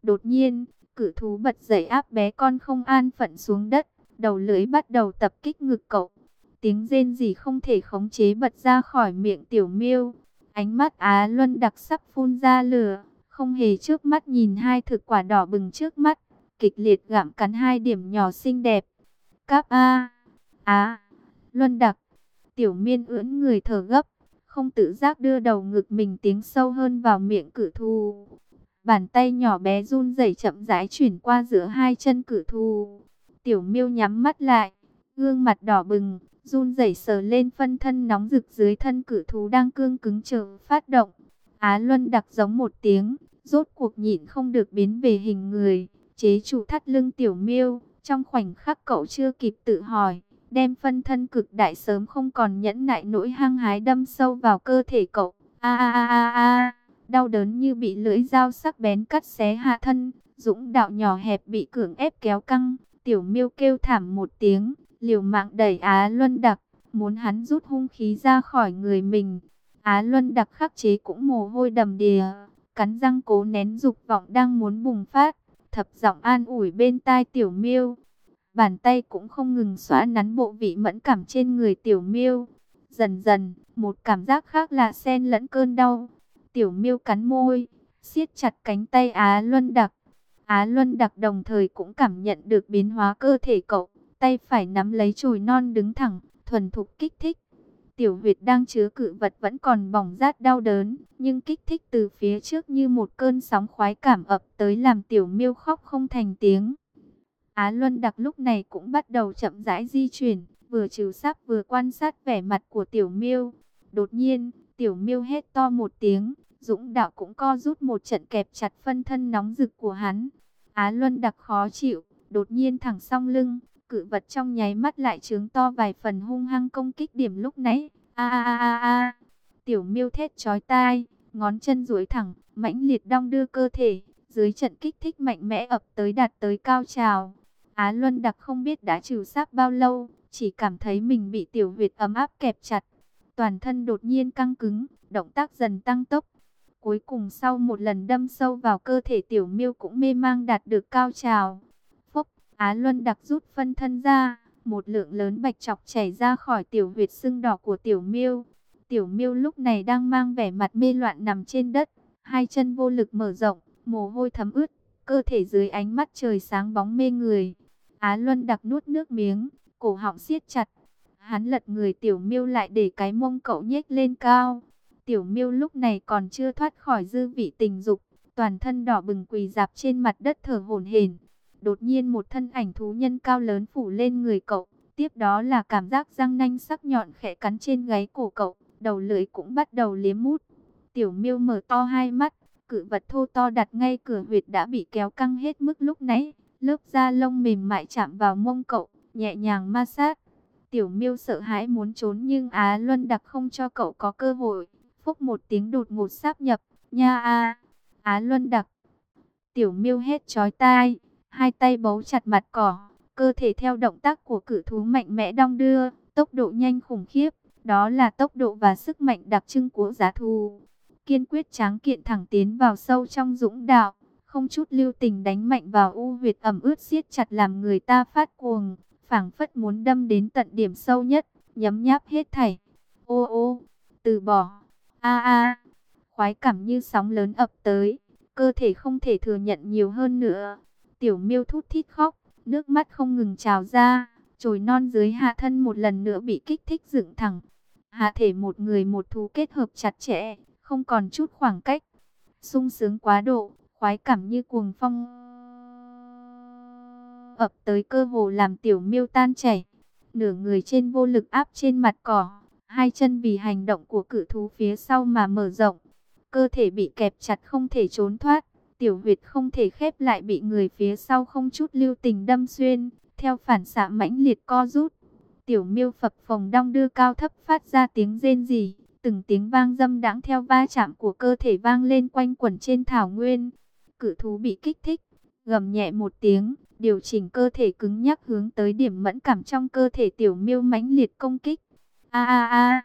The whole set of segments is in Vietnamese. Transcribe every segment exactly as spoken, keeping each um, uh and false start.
Đột nhiên, cự thú bật dậy áp bé con không an phận xuống đất, đầu lưỡi bắt đầu tập kích ngực cậu. Tiếng rên rỉ không thể khống chế bật ra khỏi miệng Tiểu Miêu. Ánh mắt Á Luân đặc sắp phun ra lửa, không hề trước mắt nhìn hai thực quả đỏ bừng trước mắt, kịch liệt gặm cắn hai điểm nhỏ xinh đẹp. Cáp a, Á, Luân đặc. Tiểu Miên ưỡn người thở gấp, không tự giác đưa đầu ngực mình tiến sâu hơn vào miệng cự thú. Bàn tay nhỏ bé run rẩy chậm rãi chuyển qua giữa hai chân cự thú. Tiểu Miêu nhắm mắt lại, gương mặt đỏ bừng, run rẩy sờ lên phân thân nóng rực dưới thân cự thú đang cương cứng chờ phát động. Á Luân đặc giống một tiếng, rốt cuộc nhịn không được biến về hình người, chế trụ thắt lưng Tiểu Miêu. Trong khoảnh khắc cậu chưa kịp tự hỏi, đem phân thân cực đại sớm không còn nhẫn nại nỗi hăng hái đâm sâu vào cơ thể cậu. A a a a a, đau đớn như bị lưỡi dao sắc bén cắt xé hạ thân, dũng đạo nhỏ hẹp bị cưỡng ép kéo căng. Tiểu Miêu kêu thảm một tiếng, liều mạng đẩy Á Luân đặc, muốn hắn rút hung khí ra khỏi người mình. Á Luân đặc khắc chế cũng mồ hôi đầm đìa, cắn răng cố nén dục vọng đang muốn bùng phát, thấp giọng an ủi bên tai Tiểu Miêu. Bàn tay cũng không ngừng xóa nắn bộ vị mẫn cảm trên người Tiểu Miêu. Dần dần, một cảm giác khác lạ xen lẫn cơn đau. Tiểu Miêu cắn môi, siết chặt cánh tay Á Luân đặc. Á Luân đặc đồng thời cũng cảm nhận được biến hóa cơ thể cậu, tay phải nắm lấy chồi non đứng thẳng, thuần thục kích thích. Tiểu huyệt đang chứa cự vật vẫn còn bỏng rát đau đớn, nhưng kích thích từ phía trước như một cơn sóng khoái cảm ập tới làm Tiểu Miêu khóc không thành tiếng. Á Luân đặc lúc này cũng bắt đầu chậm rãi di chuyển, vừa trừ sáp vừa quan sát vẻ mặt của Tiểu Miêu. Đột nhiên, Tiểu Miêu hét to một tiếng, dũng đạo cũng co rút một trận kẹp chặt phân thân nóng rực của hắn. Á Luân đặc khó chịu, đột nhiên thẳng song lưng, cự vật trong nháy mắt lại trướng to vài phần hung hăng công kích điểm lúc nãy. A a a a a. Tiểu Miêu thét chói tai, ngón chân duỗi thẳng, mãnh liệt đong đưa cơ thể, dưới trận kích thích mạnh mẽ ập tới đạt tới cao trào. Á Luân đặc không biết đã trừ sáp bao lâu, chỉ cảm thấy mình bị tiểu huyệt ấm áp kẹp chặt. Toàn thân đột nhiên căng cứng, động tác dần tăng tốc. Cuối cùng sau một lần đâm sâu vào cơ thể Tiểu Miêu cũng mê mang đạt được cao trào. Phốc, Á Luân đặc rút phân thân ra, một lượng lớn bạch trọc chảy ra khỏi tiểu huyệt sưng đỏ của Tiểu Miêu. Tiểu Miêu lúc này đang mang vẻ mặt mê loạn nằm trên đất, hai chân vô lực mở rộng, mồ hôi thấm ướt, cơ thể dưới ánh mắt trời sáng bóng mê người. Á Luân đặc nuốt nước miếng, cổ họng siết chặt. Hắn lật người Tiểu Miêu lại để cái mông cậu nhếch lên cao. Tiểu Miêu lúc này còn chưa thoát khỏi dư vị tình dục, toàn thân đỏ bừng quỳ rạp trên mặt đất thở hổn hển. Đột nhiên một thân ảnh thú nhân cao lớn phủ lên người cậu, tiếp đó là cảm giác răng nanh sắc nhọn khẽ cắn trên gáy cổ cậu, đầu lưỡi cũng bắt đầu liếm mút. Tiểu Miêu mở to hai mắt, cự vật thô to đặt ngay cửa huyệt đã bị kéo căng hết mức lúc nãy. Lớp da lông mềm mại chạm vào mông cậu, nhẹ nhàng ma sát. Tiểu Miêu sợ hãi muốn trốn nhưng Á Luân đặc không cho cậu có cơ hội. Phúc một tiếng đột ngột sáp nhập, nha a, Á Luân đặc. Tiểu Miêu hét chói tai, hai tay bấu chặt mặt cỏ, cơ thể theo động tác của cự thú mạnh mẽ đong đưa, tốc độ nhanh khủng khiếp. Đó là tốc độ và sức mạnh đặc trưng của giá thú. Kiên quyết tráng kiện thẳng tiến vào sâu trong dũng đạo, không chút lưu tình đánh mạnh vào u huyệt ẩm ướt siết chặt làm người ta phát cuồng, phảng phất muốn đâm đến tận điểm sâu nhất, nhấm nháp hết thảy. Ô ô, từ bỏ. A a, khoái cảm như sóng lớn ập tới, cơ thể không thể thừa nhận nhiều hơn nữa. Tiểu Miêu thút thít khóc, nước mắt không ngừng trào ra, chồi non dưới hạ thân một lần nữa bị kích thích dựng thẳng. Hạ thể một người một thú kết hợp chặt chẽ, không còn chút khoảng cách. Sung sướng quá độ, khoái cảm như cuồng phong ập tới cơ hồ làm Tiểu Miêu tan chảy. Nửa người trên vô lực áp trên mặt cỏ, hai chân vì hành động của cự thú phía sau mà mở rộng. Cơ thể bị kẹp chặt không thể trốn thoát, tiểu huyệt không thể khép lại bị người phía sau không chút lưu tình đâm xuyên, theo phản xạ mãnh liệt co rút. Tiểu Miêu phập phồng đong đưa cao thấp phát ra tiếng rên rỉ, từng tiếng vang dâm đãng theo va chạm của cơ thể vang lên quanh quẩn trên thảo nguyên. Cự thú bị kích thích, gầm nhẹ một tiếng, điều chỉnh cơ thể cứng nhắc hướng tới điểm mẫn cảm trong cơ thể Tiểu Miêu mãnh liệt công kích. A a a,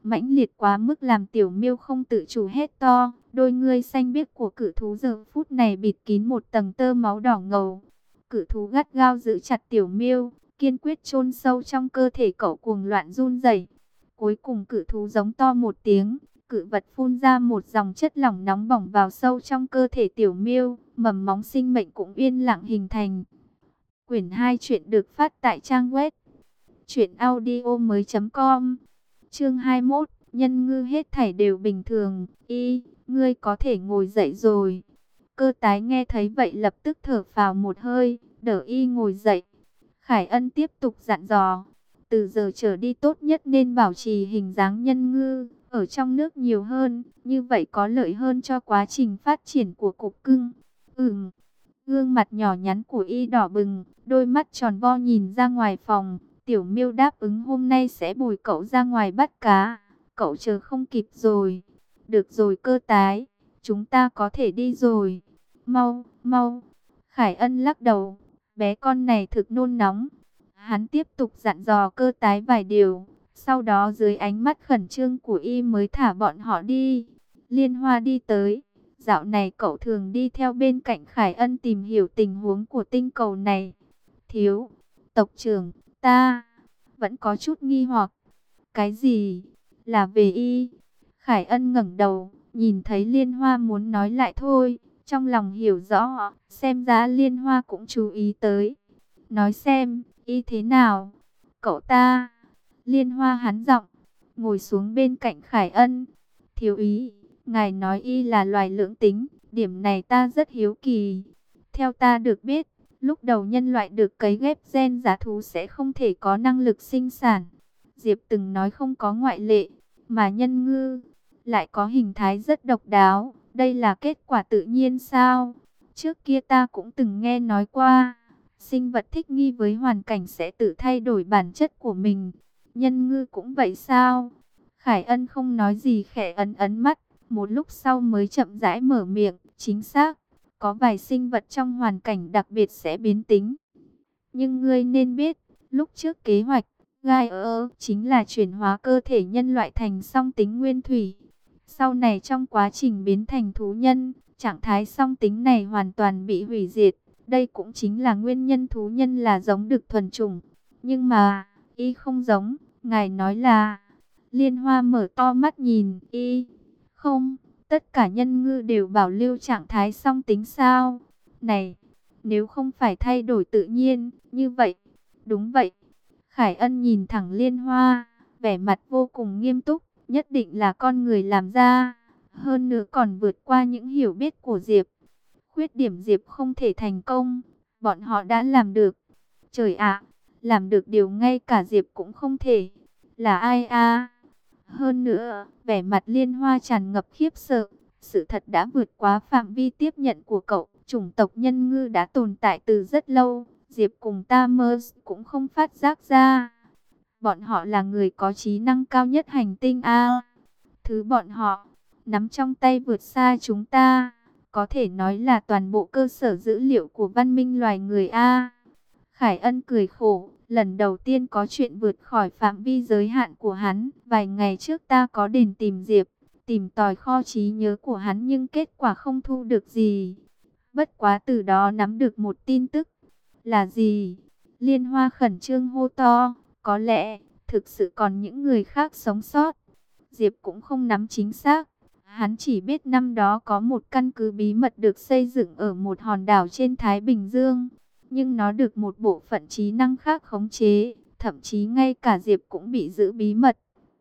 mãnh liệt quá mức làm Tiểu Miêu không tự chủ hét to. Đôi ngươi xanh biếc của cự thú giờ phút này bịt kín một tầng tơ máu đỏ ngầu. Cự thú gắt gao giữ chặt Tiểu Miêu, kiên quyết chôn sâu trong cơ thể cậu, cuồng loạn run rẩy. Cuối cùng cự thú giống to một tiếng, cự vật phun ra một dòng chất lỏng nóng bỏng vào sâu trong cơ thể Tiểu Miêu, mầm móng sinh mệnh cũng yên lặng hình thành. Quyển hai chuyện được phát tại trang web truyện audio mới chấm com. Chương hai mươi mốt, nhân ngư hết thảy đều bình thường. Y, ngươi có thể ngồi dậy rồi. Cơ tái nghe thấy vậy lập tức thở phào một hơi, đỡ Y ngồi dậy. Khải Ân tiếp tục dặn dò, từ giờ trở đi tốt nhất nên bảo trì hình dáng nhân ngư, ở trong nước nhiều hơn, như vậy có lợi hơn cho quá trình phát triển của cục cưng. Ừm, gương mặt nhỏ nhắn của Y đỏ bừng, đôi mắt tròn vo nhìn ra ngoài phòng. Tiểu Miêu đáp ứng hôm nay sẽ bồi cậu ra ngoài bắt cá, cậu chờ không kịp rồi. Được rồi Cơ tái, chúng ta có thể đi rồi. Mau, mau. Khải Ân lắc đầu, bé con này thực nôn nóng. Hắn tiếp tục dặn dò Cơ tái vài điều, sau đó dưới ánh mắt khẩn trương của Y mới thả bọn họ đi. Liên Hoa đi tới, dạo này cậu thường đi theo bên cạnh Khải Ân tìm hiểu tình huống của tinh cầu này. Thiếu tộc trưởng, ta vẫn có chút nghi hoặc. Cái gì? Là về Y? Khải Ân ngẩng đầu, nhìn thấy Liên Hoa muốn nói lại thôi, trong lòng hiểu rõ, xem ra Liên Hoa cũng chú ý tới. Nói xem, Y thế nào? Cậu ta. Liên Hoa hắn giọng, ngồi xuống bên cạnh Khải Ân. Thiếu ý, ngài nói Y là loài lưỡng tính, điểm này ta rất hiếu kỳ. Theo ta được biết, lúc đầu nhân loại được cấy ghép gen giá thú sẽ không thể có năng lực sinh sản. Diệp từng nói không có ngoại lệ, mà nhân ngư lại có hình thái rất độc đáo. Đây là kết quả tự nhiên sao? Trước kia ta cũng từng nghe nói qua, sinh vật thích nghi với hoàn cảnh sẽ tự thay đổi bản chất của mình. Nhân ngư cũng vậy sao? Khải Ân không nói gì, khẽ ấn ấn mắt, một lúc sau mới chậm rãi mở miệng. Chính xác, có vài sinh vật trong hoàn cảnh đặc biệt sẽ biến tính. Nhưng ngươi nên biết, lúc trước kế hoạch Gai ơ chính là chuyển hóa cơ thể nhân loại thành song tính nguyên thủy. Sau này trong quá trình biến thành thú nhân, trạng thái song tính này hoàn toàn bị hủy diệt. Đây cũng chính là nguyên nhân thú nhân là giống được thuần chủng. Nhưng mà, Y không giống, ngài nói là... Liên Hoa mở to mắt nhìn Y. Không, tất cả nhân ngư đều bảo lưu trạng thái song tính sao? Này, nếu không phải thay đổi tự nhiên, như vậy, đúng vậy. Khải Ân nhìn thẳng Liên Hoa, vẻ mặt vô cùng nghiêm túc, nhất định là con người làm ra, hơn nữa còn vượt qua những hiểu biết của Diệp. Khuyết điểm Diệp không thể thành công, bọn họ đã làm được. Trời ạ, làm được điều ngay cả Diệp cũng không thể. Là ai a? Hơn nữa, vẻ mặt Liên Hoa tràn ngập khiếp sợ, sự thật đã vượt quá phạm vi tiếp nhận của cậu. Chủng tộc nhân ngư đã tồn tại từ rất lâu. Diệp cùng Tamers cũng không phát giác ra. Bọn họ là người có trí năng cao nhất hành tinh A. Thứ bọn họ nắm trong tay vượt xa chúng ta. Có thể nói là toàn bộ cơ sở dữ liệu của văn minh loài người A. Khải Ân cười khổ. Lần đầu tiên có chuyện vượt khỏi phạm vi giới hạn của hắn. Vài ngày trước ta có đến tìm Diệp, tìm tòi kho trí nhớ của hắn nhưng kết quả không thu được gì. Bất quá từ đó nắm được một tin tức. Là gì? Liên Hoa khẩn trương hô to. Có lẽ, thực sự còn những người khác sống sót. Diệp cũng không nắm chính xác. Hắn chỉ biết năm đó có một căn cứ bí mật được xây dựng ở một hòn đảo trên Thái Bình Dương. Nhưng nó được một bộ phận trí năng khác khống chế. Thậm chí ngay cả Diệp cũng bị giữ bí mật.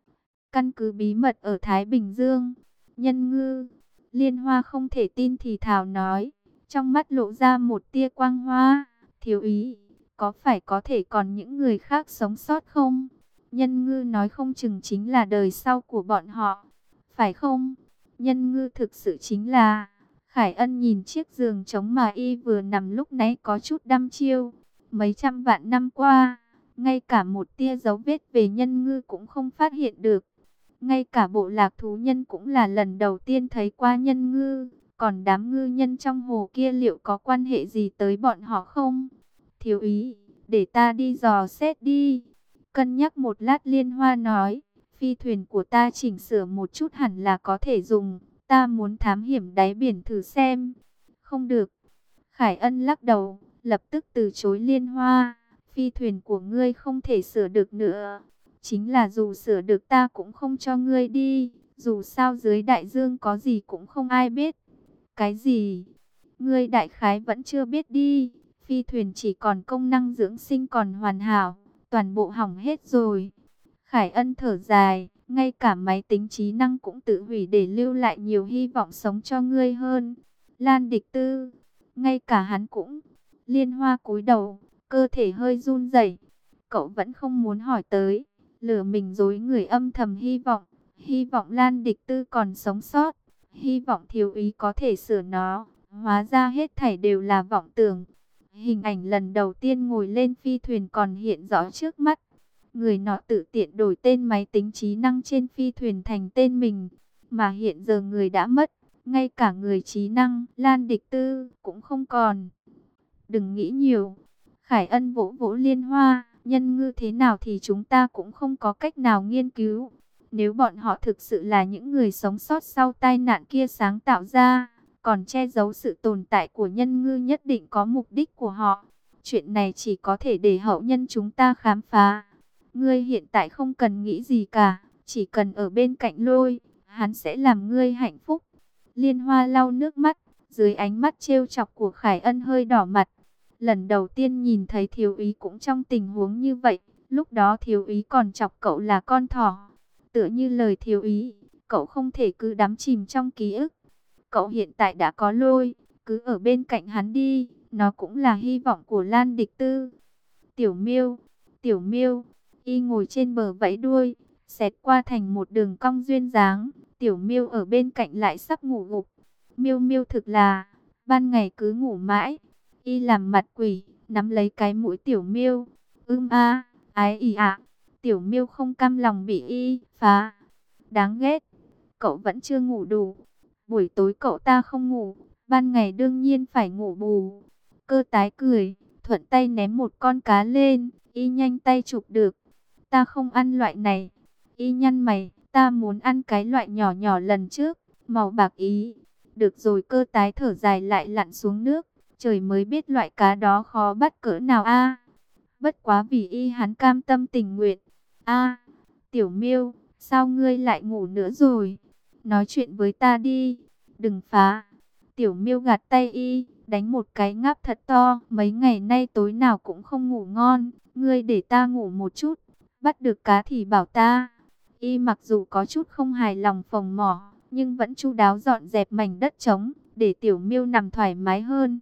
Căn cứ bí mật ở Thái Bình Dương. Nhân ngư. Liên Hoa không thể tin thì thào nói. Trong mắt lộ ra một tia quang hoa. Thiếu ý, có phải có thể còn những người khác sống sót không? Nhân ngư nói không chừng chính là đời sau của bọn họ. Phải không? Nhân ngư thực sự chính là... Khải Ân nhìn chiếc giường trống mà Y vừa nằm lúc nãy có chút đăm chiêu. Mấy trăm vạn năm qua, ngay cả một tia dấu vết về nhân ngư cũng không phát hiện được. Ngay cả bộ lạc thú nhân cũng là lần đầu tiên thấy qua nhân ngư. Còn đám ngư nhân trong hồ kia liệu có quan hệ gì tới bọn họ không? Thiếu ý, để ta đi dò xét đi. Cân nhắc một lát Liên Hoa nói, Phi thuyền của ta chỉnh sửa một chút hẳn là có thể dùng. Ta muốn thám hiểm đáy biển thử xem. Không được. Khải Ân lắc đầu, lập tức từ chối Liên Hoa. Phi thuyền của ngươi không thể sửa được nữa. Chính là dù sửa được ta cũng không cho ngươi đi. Dù sao dưới đại dương có gì cũng không ai biết. Cái gì? Ngươi đại khái vẫn chưa biết đi. Phi thuyền chỉ còn công năng dưỡng sinh còn hoàn hảo. Toàn bộ hỏng hết rồi. Khải Ân thở dài. Ngay cả máy tính trí năng cũng tự hủy để lưu lại nhiều hy vọng sống cho ngươi hơn. Lan Địch Tư. Ngay cả hắn cũng. Liên Hoa cúi đầu. Cơ thể hơi run rẩy. Cậu vẫn không muốn hỏi tới. Lừa mình dối người âm thầm hy vọng. Hy vọng Lan Địch Tư còn sống sót. Hy vọng thiếu úy có thể sửa nó. Hóa ra hết thảy đều là vọng tưởng. Hình ảnh lần đầu tiên ngồi lên phi thuyền còn hiện rõ trước mắt. Người nọ tự tiện đổi tên máy tính trí năng trên phi thuyền thành tên mình. Mà hiện giờ người đã mất. Ngay cả người trí năng Lan Địch Tư cũng không còn. Đừng nghĩ nhiều. Khải Ân vỗ vỗ Liên Hoa. Nhân ngư thế nào thì chúng ta cũng không có cách nào nghiên cứu. Nếu bọn họ thực sự là những người sống sót sau tai nạn kia sáng tạo ra, còn che giấu sự tồn tại của nhân ngư, nhất định có mục đích của họ. Chuyện này chỉ có thể để hậu nhân chúng ta khám phá. Ngươi hiện tại không cần nghĩ gì cả, chỉ cần ở bên cạnh Lôi, hắn sẽ làm ngươi hạnh phúc. Liên Hoa lau nước mắt, dưới ánh mắt trêu chọc của Khải Ân hơi đỏ mặt. Lần đầu tiên nhìn thấy thiếu úy cũng trong tình huống như vậy, lúc đó thiếu úy còn chọc cậu là con thỏ. Tựa như lời thiếu úy, cậu không thể cứ đắm chìm trong ký ức. Cậu hiện tại đã có Lôi, cứ ở bên cạnh hắn đi, nó cũng là hy vọng của Lan Địch Tư. Tiểu Miêu, Tiểu Miêu, y ngồi trên bờ vẫy đuôi, xẹt qua thành một đường cong duyên dáng. Tiểu Miêu ở bên cạnh lại sắp ngủ gục. Miêu Miêu thực là, ban ngày cứ ngủ mãi. Y làm mặt quỷ, nắm lấy cái mũi Tiểu Miêu. Ưm a, ái ì ạ. Tiểu Miêu không cam lòng bị y phá. Đáng ghét, cậu vẫn chưa ngủ đủ. Buổi tối cậu ta không ngủ, ban ngày đương nhiên phải ngủ bù. Cơ tái cười, thuận tay ném một con cá lên, y nhanh tay chụp được. Ta không ăn loại này. Y nhăn mày, ta muốn ăn cái loại nhỏ nhỏ lần trước, màu bạc ý. Được rồi, cơ tái thở dài lại lặn xuống nước. Trời mới biết loại cá đó khó bắt cỡ nào a. Bất quá vì y hắn cam tâm tình nguyện. A, Tiểu Miêu, sao ngươi lại ngủ nữa rồi? Nói chuyện với ta đi, đừng phá. Tiểu Miêu gạt tay y, đánh một cái ngáp thật to. Mấy ngày nay tối nào cũng không ngủ ngon, ngươi để ta ngủ một chút. Bắt được cá thì bảo ta. Y mặc dù có chút không hài lòng phồng mỏ, nhưng vẫn chu đáo dọn dẹp mảnh đất trống, để Tiểu Miêu nằm thoải mái hơn.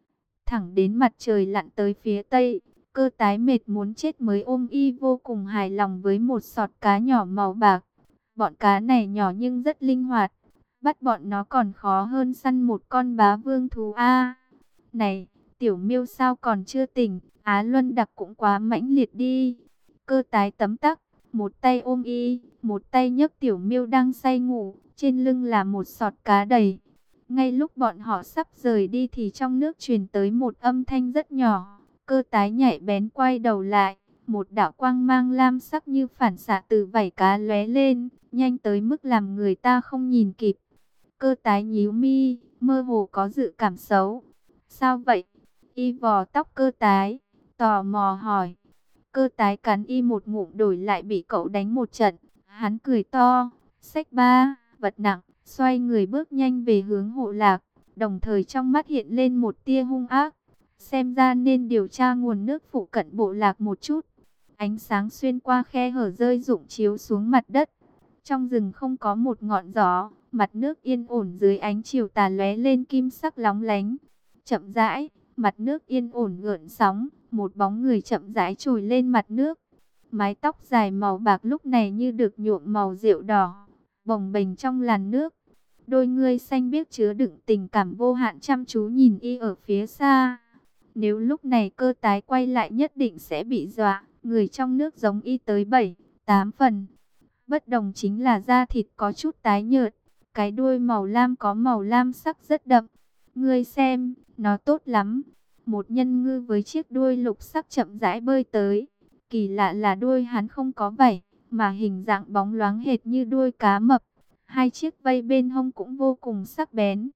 Thẳng đến mặt trời lặn tới phía tây, cơ tái mệt muốn chết mới ôm y vô cùng hài lòng với một sọt cá nhỏ màu bạc. Bọn cá này nhỏ nhưng rất linh hoạt, bắt bọn nó còn khó hơn săn một con bá vương thú a. Này, Tiểu Miêu sao còn chưa tỉnh? Á Luân Đặc cũng quá mãnh liệt đi. Cơ tái tấm tắc, một tay ôm y, một tay nhấc Tiểu Miêu đang say ngủ, trên lưng là một sọt cá đầy. Ngay lúc bọn họ sắp rời đi thì trong nước truyền tới một âm thanh rất nhỏ. Cơ tái nhạy bén quay đầu lại, một đạo quang mang lam sắc như phản xạ từ vảy cá lóe lên, nhanh tới mức làm người ta không nhìn kịp. Cơ tái nhíu mi, mơ hồ có dự cảm xấu. Sao vậy? Y vò tóc cơ tái, tò mò hỏi. Cơ tái cắn y một ngụm đổi lại bị cậu đánh một trận. Hắn cười to, xách ba, vật nặng, xoay người bước nhanh về hướng Hộ Lạc, đồng thời trong mắt hiện lên một tia hung ác. Xem ra nên điều tra nguồn nước phụ cận bộ lạc một chút. Ánh sáng xuyên qua khe hở rơi rụng chiếu xuống mặt đất. Trong rừng không có một ngọn gió, mặt nước yên ổn dưới ánh chiều tà lóe lên kim sắc lóng lánh. Chậm rãi, mặt nước yên ổn gợn sóng, một bóng người chậm rãi trồi lên mặt nước. Mái tóc dài màu bạc lúc này như được nhuộm màu rượu đỏ, bồng bềnh trong làn nước. Đôi ngươi xanh biếc chứa đựng tình cảm vô hạn chăm chú nhìn y ở phía xa. Nếu lúc này cơ tái quay lại nhất định sẽ bị dọa. Người trong nước giống y tới bảy, tám phần. Bất đồng chính là da thịt có chút tái nhợt. Cái đuôi màu lam có màu lam sắc rất đậm. Ngươi xem, nó tốt lắm. Một nhân ngư với chiếc đuôi lục sắc chậm rãi bơi tới. Kỳ lạ là đuôi hắn không có vảy, mà hình dạng bóng loáng hệt như đuôi cá mập. Hai chiếc vây bên hông cũng vô cùng sắc bén.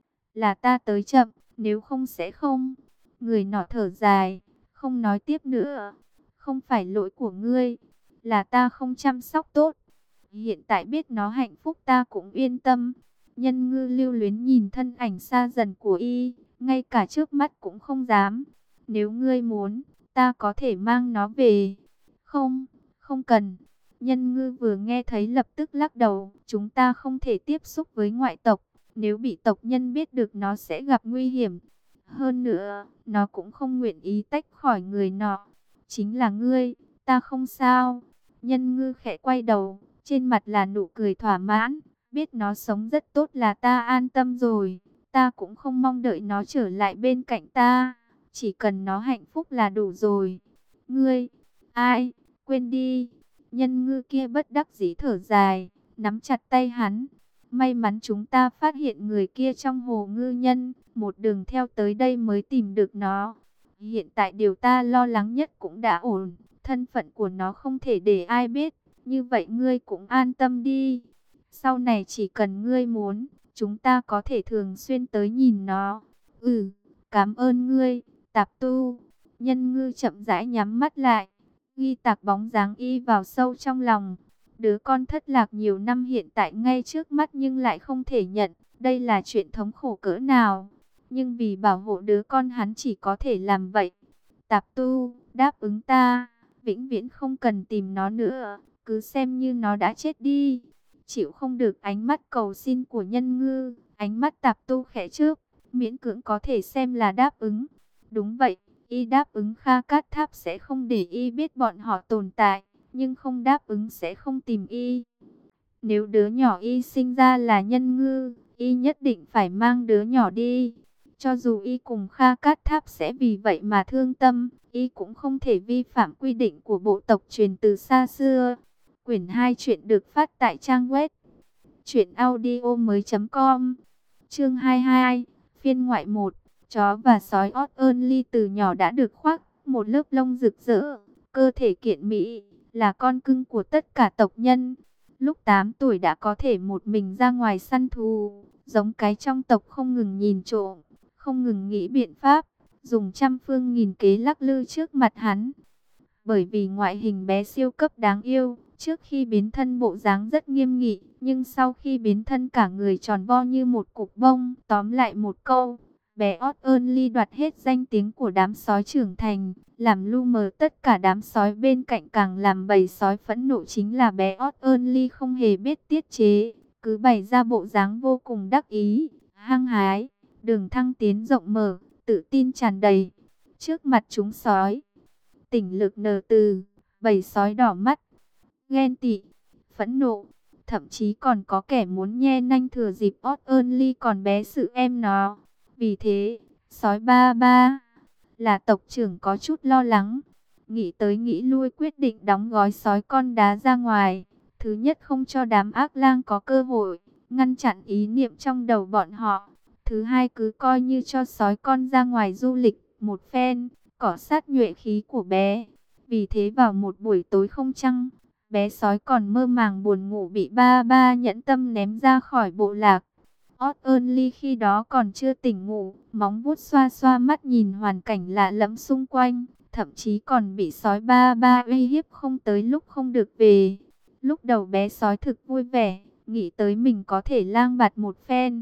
Là ta tới chậm, nếu không sẽ không. Người nọ thở dài, không nói tiếp nữa. Không phải lỗi của ngươi, là ta không chăm sóc tốt. Hiện tại biết nó hạnh phúc ta cũng yên tâm. Nhân ngư lưu luyến nhìn thân ảnh xa dần của y, ngay cả trước mắt cũng không dám. Nếu ngươi muốn, ta có thể mang nó về. Không, không cần. Nhân ngư vừa nghe thấy lập tức lắc đầu. Chúng ta không thể tiếp xúc với ngoại tộc. Nếu bị tộc nhân biết được nó sẽ gặp nguy hiểm. Hơn nữa, nó cũng không nguyện ý tách khỏi người nọ. Chính là ngươi, ta không sao. Nhân ngư khẽ quay đầu, trên mặt là nụ cười thỏa mãn. Biết nó sống rất tốt là ta an tâm rồi. Ta cũng không mong đợi nó trở lại bên cạnh ta. Chỉ cần nó hạnh phúc là đủ rồi. Ngươi, ai, quên đi. Nhân ngư kia bất đắc dĩ thở dài, nắm chặt tay hắn. May mắn chúng ta phát hiện người kia trong hồ ngư nhân, một đường theo tới đây mới tìm được nó. Hiện tại điều ta lo lắng nhất cũng đã ổn, thân phận của nó không thể để ai biết, như vậy ngươi cũng an tâm đi. Sau này chỉ cần ngươi muốn, chúng ta có thể thường xuyên tới nhìn nó. Ừ, cảm ơn ngươi, Tạp Tu. Nhân ngư chậm rãi nhắm mắt lại, ghi tạc bóng dáng y vào sâu trong lòng. Đứa con thất lạc nhiều năm hiện tại ngay trước mắt nhưng lại không thể nhận. Đây là chuyện thống khổ cỡ nào. Nhưng vì bảo hộ đứa con hắn chỉ có thể làm vậy. Tạp Tu, đáp ứng ta. Vĩnh viễn không cần tìm nó nữa. Cứ xem như nó đã chết đi. Chịu không được ánh mắt cầu xin của nhân ngư. Ánh mắt Tạp Tu khẽ trước. Miễn cưỡng có thể xem là đáp ứng. Đúng vậy, y đáp ứng Kha Cát Tháp sẽ không để y biết bọn họ tồn tại. Nhưng không đáp ứng sẽ không tìm y. Nếu đứa nhỏ y sinh ra là nhân ngư, y nhất định phải mang đứa nhỏ đi. Cho dù y cùng Kha Cát Tháp sẽ vì vậy mà thương tâm, y cũng không thể vi phạm quy định của bộ tộc truyền từ xa xưa. Quyển hai chuyện được phát tại trang web truyện audio mới chấm com. Chương hai mươi hai, phiên ngoại một. Chó và sói Odd Only từ nhỏ đã được khoác một lớp lông rực rỡ, cơ thể kiện mỹ, là con cưng của tất cả tộc nhân. Lúc tám tuổi đã có thể một mình ra ngoài săn thú, giống cái trong tộc không ngừng nhìn trộm, không ngừng nghĩ biện pháp, dùng trăm phương nghìn kế lắc lư trước mặt hắn. Bởi vì ngoại hình bé siêu cấp đáng yêu, trước khi biến thân bộ dáng rất nghiêm nghị, nhưng sau khi biến thân cả người tròn vo như một cục bông. Tóm lại một câu, bé Odd Only đoạt hết danh tiếng của đám sói trưởng thành, làm lu mờ tất cả đám sói bên cạnh, càng làm bầy sói phẫn nộ chính là bé Odd Only không hề biết tiết chế, cứ bày ra bộ dáng vô cùng đắc ý, hăng hái, đường thăng tiến rộng mở, tự tin tràn đầy. Trước mặt chúng sói, tỉnh lực nở từ, bầy sói đỏ mắt, ghen tị, phẫn nộ, thậm chí còn có kẻ muốn nhe nanh thừa dịp Odd Only còn bé sự em nó. Vì thế, sói ba ba là tộc trưởng có chút lo lắng, nghĩ tới nghĩ lui quyết định đóng gói sói con đá ra ngoài. Thứ nhất, không cho đám ác lang có cơ hội, ngăn chặn ý niệm trong đầu bọn họ. Thứ hai, cứ coi như cho sói con ra ngoài du lịch một phen, cọ sát nhuệ khí của bé. Vì thế vào một buổi tối không trăng, bé sói còn mơ màng buồn ngủ bị ba ba nhẫn tâm ném ra khỏi bộ lạc. Odd Only khi đó còn chưa tỉnh ngủ, móng vuốt xoa xoa mắt nhìn hoàn cảnh lạ lẫm xung quanh, thậm chí còn bị sói ba ba uy hiếp không tới lúc không được về. Lúc đầu bé sói thực vui vẻ, nghĩ tới mình có thể lang bạt một phen.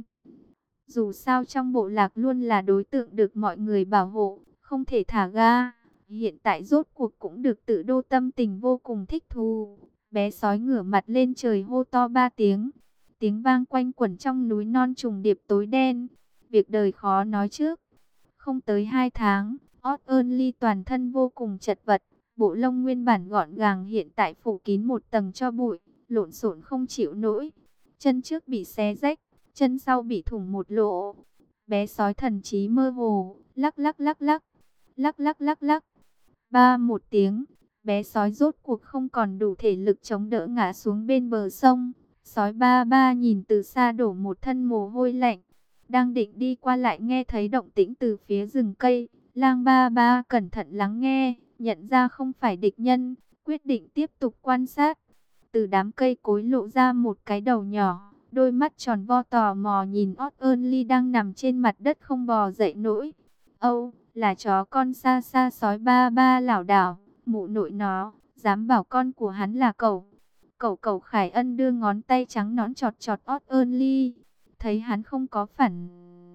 Dù sao trong bộ lạc luôn là đối tượng được mọi người bảo hộ, không thể thả ga. Hiện tại rốt cuộc cũng được tự đô, tâm tình vô cùng thích thú. Bé sói ngửa mặt lên trời hô to ba tiếng. Tiếng vang quanh quẩn trong núi non trùng điệp tối đen. Việc đời khó nói trước. Không tới hai tháng, Odd Only toàn thân vô cùng chật vật. Bộ lông nguyên bản gọn gàng hiện tại phủ kín một tầng tro bụi, lộn xộn không chịu nổi. Chân trước bị xé rách, chân sau bị thủng một lỗ. Bé sói thần trí mơ hồ, lắc lắc lắc lắc, lắc lắc lắc lắc. Ba một tiếng, bé sói rốt cuộc không còn đủ thể lực chống đỡ ngã xuống bên bờ sông. Sói ba ba nhìn từ xa đổ một thân mồ hôi lạnh. Đang định đi qua lại nghe thấy động tĩnh từ phía rừng cây. Lang ba ba cẩn thận lắng nghe, nhận ra không phải địch nhân, quyết định tiếp tục quan sát. Từ đám cây cối lộ ra một cái đầu nhỏ, đôi mắt tròn vo tò mò nhìn Odd Ly đang nằm trên mặt đất không bò dậy nổi. Âu, là chó con xa xa sói ba ba lảo đảo, mụ nội nó, dám bảo con của hắn là cẩu. Cẩu cẩu Khải Ân đưa ngón tay trắng nõn chọt chọt Odd Ly, thấy hắn không có phản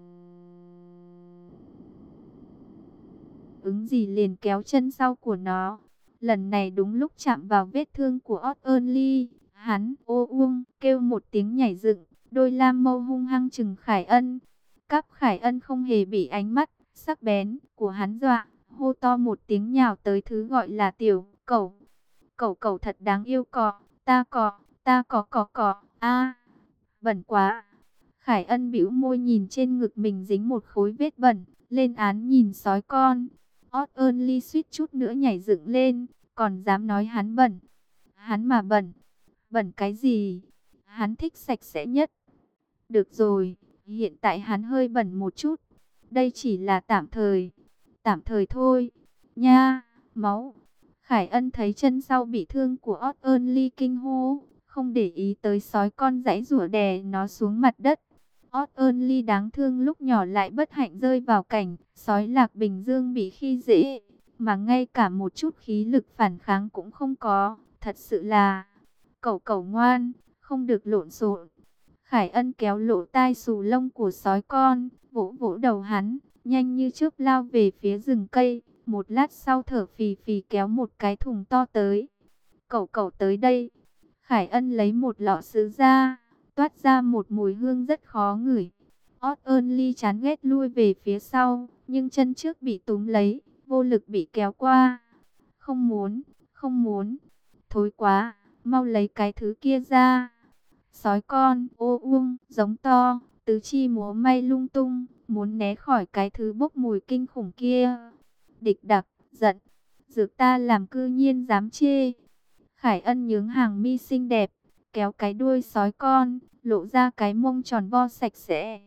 ứng gì liền kéo chân sau của nó. Lần này đúng lúc chạm vào vết thương của Odd Ly, hắn ô uông kêu một tiếng nhảy dựng, đôi lam mâu hung hăng chừng Khải Ân. Cáp Khải Ân không hề bị ánh mắt sắc bén của hắn dọa, hô to một tiếng nhào tới thứ gọi là tiểu cẩu. Cẩu cẩu thật đáng yêu, cọ, ta cọ, ta có cọ cọ, a, bẩn quá. Khải Ân bĩu môi nhìn trên ngực mình dính một khối vết bẩn, lên án nhìn sói con. Odd Ly suýt chút nữa nhảy dựng lên, còn dám nói hắn bẩn. Hắn mà bẩn, bẩn cái gì? Hắn thích sạch sẽ nhất. Được rồi, hiện tại hắn hơi bẩn một chút. Đây chỉ là tạm thời, tạm thời thôi. Nha, máu. Khải Ân thấy chân sau bị thương của Odd Ly kinh hô, không để ý tới sói con giãy giụa đè nó xuống mặt đất. Odd Ly đáng thương lúc nhỏ lại bất hạnh rơi vào cảnh sói Lạc Bình Dương bị khi dễ, mà ngay cả một chút khí lực phản kháng cũng không có. Thật sự là cẩu cẩu ngoan, không được lộn xộn. Khải Ân kéo lỗ tai xù lông của sói con, vỗ vỗ đầu hắn, nhanh như chớp lao về phía rừng cây. Một lát sau thở phì phì kéo một cái thùng to tới. Cẩu cẩu tới đây. Khải Ân lấy một lọ sứ ra, toát ra một mùi hương rất khó ngửi. Odd Ly chán ghét lui về phía sau, nhưng chân trước bị túm lấy, vô lực bị kéo qua. Không muốn, không muốn, thối quá, mau lấy cái thứ kia ra. Sói con ô uông giống to, tứ chi múa may lung tung, muốn né khỏi cái thứ bốc mùi kinh khủng kia. Địch đặc, giận, dược ta làm cư nhiên dám chê. Khải Ân nhướng hàng mi xinh đẹp, kéo cái đuôi sói con, lộ ra cái mông tròn vo sạch sẽ.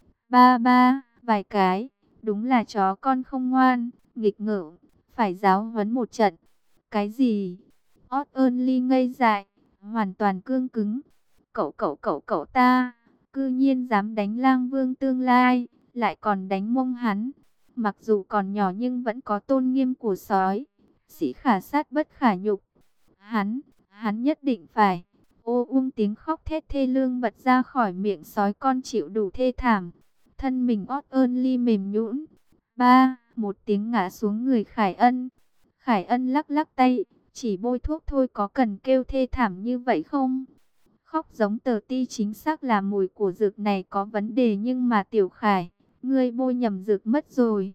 Ba ba, vài cái, đúng là chó con không ngoan, nghịch ngợm, phải giáo huấn một trận. Cái gì? Odd Ly ngây dại, hoàn toàn cương cứng. Cậu cậu cậu cậu ta, cư nhiên dám đánh lang vương tương lai, lại còn đánh mông hắn. Mặc dù còn nhỏ nhưng vẫn có tôn nghiêm của sói. Sĩ khả sát bất khả nhục. Hắn, hắn nhất định phải. Ô uông tiếng khóc thét thê lương bật ra khỏi miệng sói con chịu đủ thê thảm. Thân mình Odd Ly mềm nhũn. Ba, một tiếng ngã xuống người Khải Ân. Khải Ân lắc lắc tay, chỉ bôi thuốc thôi, có cần kêu thê thảm như vậy không? Khóc giống tờ ti, chính xác là mùi của dược này có vấn đề, nhưng mà Tiểu Khải, ngươi bôi nhầm dược mất rồi.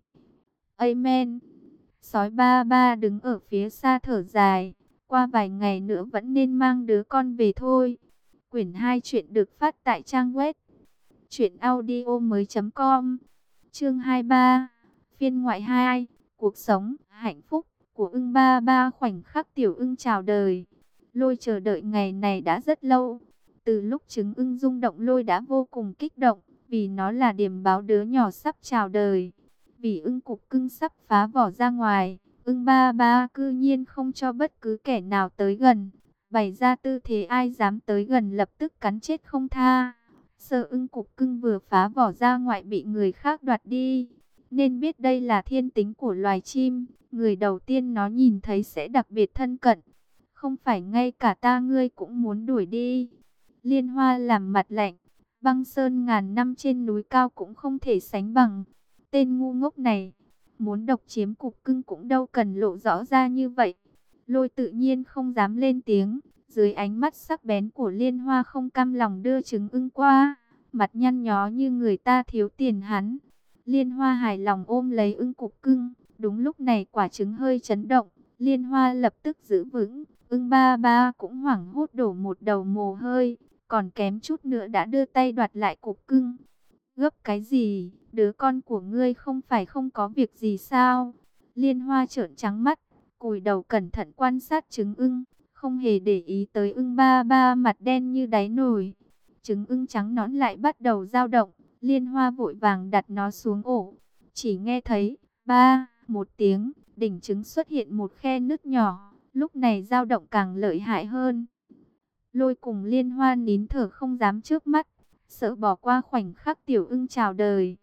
Amen. Sói ba ba đứng ở phía xa thở dài. Qua vài ngày nữa vẫn nên mang đứa con về thôi. Quyển hai chuyện được phát tại trang web truyện audio mới chấm com. Chương hai mươi ba. Phiên ngoại hai. Cuộc sống hạnh phúc của ưng ba ba. Khoảnh khắc Tiểu Ưng chào đời. Lôi chờ đợi ngày này đã rất lâu. Từ lúc trứng ưng rung động, Lôi đã vô cùng kích động, vì nó là điềm báo đứa nhỏ sắp chào đời. Vì ưng cục cưng sắp phá vỏ ra ngoài, ưng ba ba cư nhiên không cho bất cứ kẻ nào tới gần, bày ra tư thế ai dám tới gần lập tức cắn chết không tha. Sợ ưng cục cưng vừa phá vỏ ra ngoài bị người khác đoạt đi, nên biết đây là thiên tính của loài chim, người đầu tiên nó nhìn thấy sẽ đặc biệt thân cận. Không phải ngay cả ta ngươi cũng muốn đuổi đi. Liên Hoa làm mặt lạnh, băng sơn ngàn năm trên núi cao cũng không thể sánh bằng. Tên ngu ngốc này, muốn độc chiếm cục cưng cũng đâu cần lộ rõ ra như vậy. Lôi tự nhiên không dám lên tiếng, dưới ánh mắt sắc bén của Liên Hoa không cam lòng đưa trứng ưng qua, mặt nhăn nhó như người ta thiếu tiền hắn. Liên Hoa hài lòng ôm lấy ưng cục cưng, đúng lúc này quả trứng hơi chấn động, Liên Hoa lập tức giữ vững, ưng ba ba cũng hoảng hốt đổ một đầu mồ hôi, còn kém chút nữa đã đưa tay đoạt lại cục cưng. Gấp cái gì, đứa con của ngươi không phải không có việc gì sao? Liên Hoa trợn trắng mắt, cúi đầu cẩn thận quan sát trứng ưng, không hề để ý tới ưng ba ba mặt đen như đáy nồi. Trứng ưng trắng nõn lại bắt đầu dao động, Liên Hoa vội vàng đặt nó xuống ổ. Chỉ nghe thấy, ba, một tiếng, đỉnh trứng xuất hiện một khe nứt nhỏ, lúc này dao động càng lợi hại hơn. Lôi cùng Liên Hoa nín thở không dám chớp mắt, sợ bỏ qua khoảnh khắc Tiểu Ưng chào đời.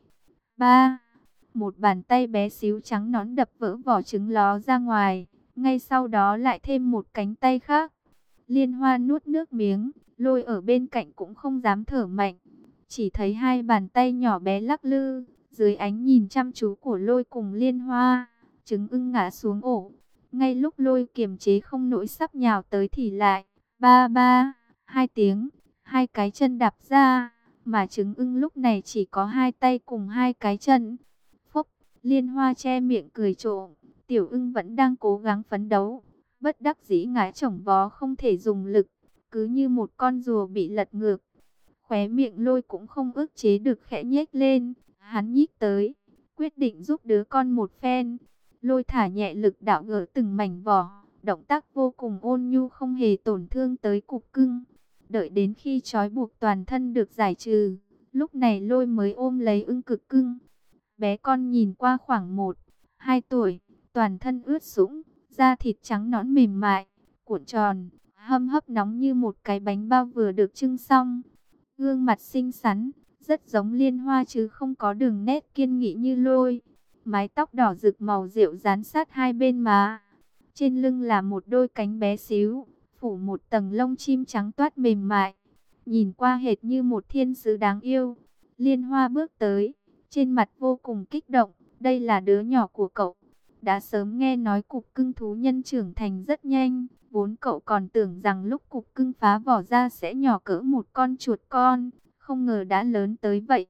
Ba, một bàn tay bé xíu trắng nõn đập vỡ vỏ trứng ló ra ngoài, ngay sau đó lại thêm một cánh tay khác. Liên Hoa nuốt nước miếng, Lôi ở bên cạnh cũng không dám thở mạnh, chỉ thấy hai bàn tay nhỏ bé lắc lư, dưới ánh nhìn chăm chú của Lôi cùng Liên Hoa, trứng ưng ngã xuống ổ. Ngay lúc Lôi kiềm chế không nổi sắp nhào tới thì lại, ba ba, hai tiếng, hai cái chân đạp ra, mà trứng ưng lúc này chỉ có hai tay cùng hai cái chân. Phốc, Liên Hoa che miệng cười trộm, Tiểu Ưng vẫn đang cố gắng phấn đấu, bất đắc dĩ ngã chổng vó không thể dùng lực, cứ như một con rùa bị lật ngược. Khóe miệng Lôi cũng không ức chế được khẽ nhếch lên, hắn nhích tới, quyết định giúp đứa con một phen. Lôi thả nhẹ lực đạo gỡ từng mảnh vỏ, động tác vô cùng ôn nhu không hề tổn thương tới cục cưng. Đợi đến khi trói buộc toàn thân được giải trừ, lúc này Lôi mới ôm lấy ưng cực cưng. Bé con nhìn qua khoảng một, hai tuổi, toàn thân ướt sũng, da thịt trắng nõn mềm mại, cuộn tròn, hâm hấp nóng như một cái bánh bao vừa được trưng xong. Gương mặt xinh xắn, rất giống Liên Hoa chứ không có đường nét kiên nghị như Lôi. Mái tóc đỏ rực màu rượu dán sát hai bên má. Trên lưng là một đôi cánh bé xíu, phủ một tầng lông chim trắng toát mềm mại. Nhìn qua hệt như một thiên sứ đáng yêu. Liên Hoa bước tới, trên mặt vô cùng kích động. Đây là đứa nhỏ của cậu. Đã sớm nghe nói cục cưng thú nhân trưởng thành rất nhanh. Vốn cậu còn tưởng rằng lúc cục cưng phá vỏ ra sẽ nhỏ cỡ một con chuột con. Không ngờ đã lớn tới vậy.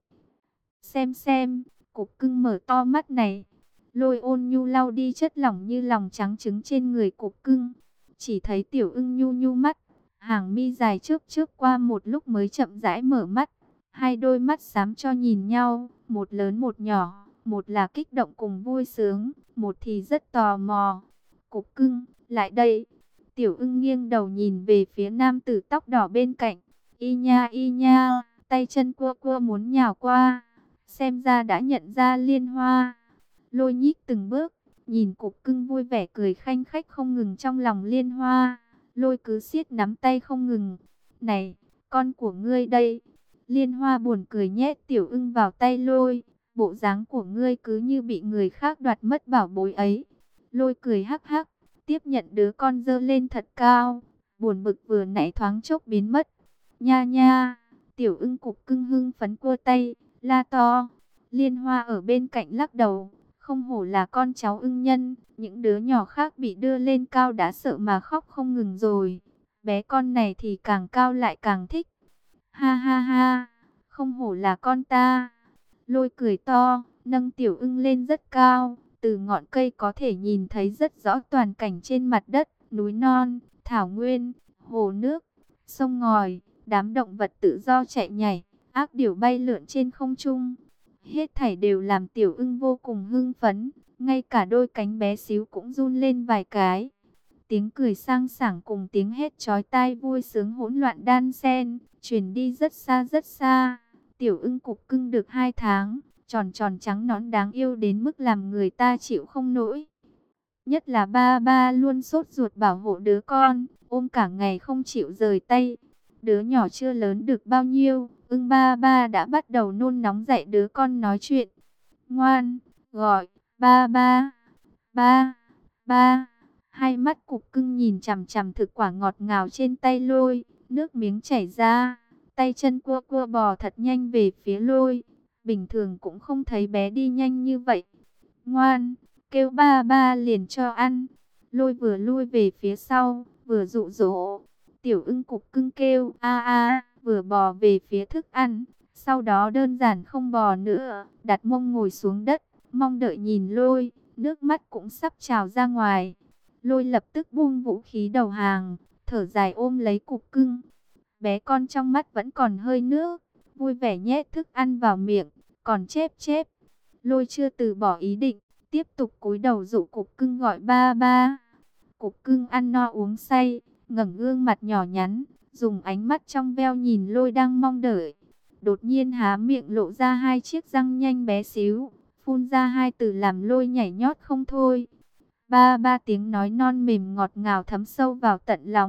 Xem xem, cục cưng mở to mắt này. Lôi ôn nhu lau đi chất lỏng như lòng trắng trứng trên người cục cưng. Chỉ thấy Tiểu Ưng nhu nhu mắt, hàng mi dài chớp chớp qua một lúc mới chậm rãi mở mắt. Hai đôi mắt xám cho nhìn nhau, một lớn một nhỏ, một là kích động cùng vui sướng, một thì rất tò mò. Cục cưng, lại đây. Tiểu Ưng nghiêng đầu nhìn về phía nam tử tóc đỏ bên cạnh. Y nha y nha, tay chân cua cua muốn nhào qua. Xem ra đã nhận ra Liên Hoa. Lôi nhích từng bước, nhìn cục cưng vui vẻ cười khanh khách không ngừng trong lòng Liên Hoa. Lôi cứ siết nắm tay không ngừng. Này, con của ngươi đây. Liên Hoa buồn cười nhét Tiểu Ưng vào tay Lôi. Bộ dáng của ngươi cứ như bị người khác đoạt mất bảo bối ấy. Lôi cười hắc hắc, tiếp nhận đứa con dơ lên thật cao. Buồn bực vừa nãy thoáng chốc biến mất. Nha nha, Tiểu Ưng cục cưng hưng phấn cua tay, la to. Liên Hoa ở bên cạnh lắc đầu. Không hổ là con cháu ưng nhân, những đứa nhỏ khác bị đưa lên cao đã sợ mà khóc không ngừng rồi. Bé con này thì càng cao lại càng thích. Ha ha ha, không hổ là con ta. Lôi cười to, nâng Tiểu Ưng lên rất cao. Từ ngọn cây có thể nhìn thấy rất rõ toàn cảnh trên mặt đất, núi non, thảo nguyên, hồ nước, sông ngòi, đám động vật tự do chạy nhảy, ác điểu bay lượn trên không trung. Hết thảy đều làm Tiểu Ưng vô cùng hưng phấn, ngay cả đôi cánh bé xíu cũng run lên vài cái. Tiếng cười sang sảng cùng tiếng hét chói tai vui sướng hỗn loạn đan xen, truyền đi rất xa rất xa. Tiểu Ưng cục cưng được hai tháng, tròn tròn trắng nõn đáng yêu đến mức làm người ta chịu không nổi. Nhất là ba ba luôn sốt ruột bảo hộ đứa con, ôm cả ngày không chịu rời tay. Đứa nhỏ chưa lớn được bao nhiêu, Ưng ba ba đã bắt đầu nôn nóng dạy đứa con nói chuyện. Ngoan, gọi, ba ba, ba, ba. Hai mắt cục cưng nhìn chằm chằm thực quả ngọt ngào trên tay Lôi, nước miếng chảy ra, tay chân cua cua bò thật nhanh về phía Lôi. Bình thường cũng không thấy bé đi nhanh như vậy. Ngoan, kêu ba ba liền cho ăn. Lôi vừa lui về phía sau, vừa dụ dỗ. Tiểu Ưng cục cưng kêu a a, vừa bò về phía thức ăn. Sau đó đơn giản không bò nữa, đặt mông ngồi xuống đất, mong đợi nhìn Lôi, nước mắt cũng sắp trào ra ngoài. Lôi lập tức buông vũ khí đầu hàng, thở dài ôm lấy cục cưng. Bé con trong mắt vẫn còn hơi nước, vui vẻ nhét thức ăn vào miệng, còn chép chép. Lôi chưa từ bỏ ý định, tiếp tục cúi đầu dụ cục cưng gọi ba ba. Cục cưng ăn no uống say, ngẩng gương mặt nhỏ nhắn, dùng ánh mắt trong veo nhìn Lôi đang mong đợi. Đột nhiên há miệng lộ ra hai chiếc răng nhanh bé xíu, phun ra hai từ làm Lôi nhảy nhót không thôi. Ba ba tiếng nói non mềm ngọt ngào thấm sâu vào tận lòng,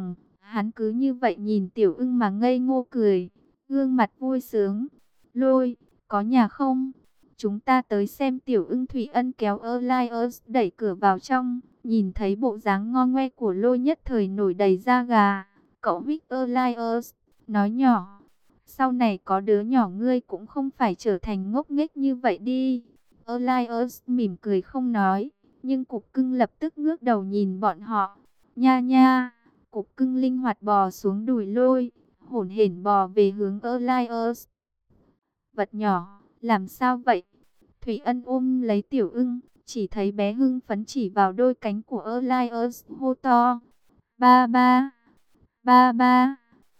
Hắn cứ như vậy nhìn Tiểu Ưng mà ngây ngô cười, gương mặt vui sướng. Lôi, có nhà không? Chúng ta tới xem. Tiểu Ưng Thủy Ân kéo Elias đẩy cửa vào trong, nhìn thấy bộ dáng ngon ngoe của Lôi nhất thời nổi đầy da gà. Cậu hít Elias, nói nhỏ, sau này có đứa nhỏ ngươi cũng không phải trở thành ngốc nghếch như vậy đi. Elias mỉm cười không nói, nhưng Cục Cưng lập tức ngước đầu nhìn bọn họ. Nha nha, Cục Cưng linh hoạt bò xuống đùi Lôi, hổn hển bò về hướng Elias. Vật nhỏ, làm sao vậy? Thủy Ân ôm lấy Tiểu Ưng, chỉ thấy bé hưng phấn chỉ vào đôi cánh của Elias hô to. Ba ba, ba ba,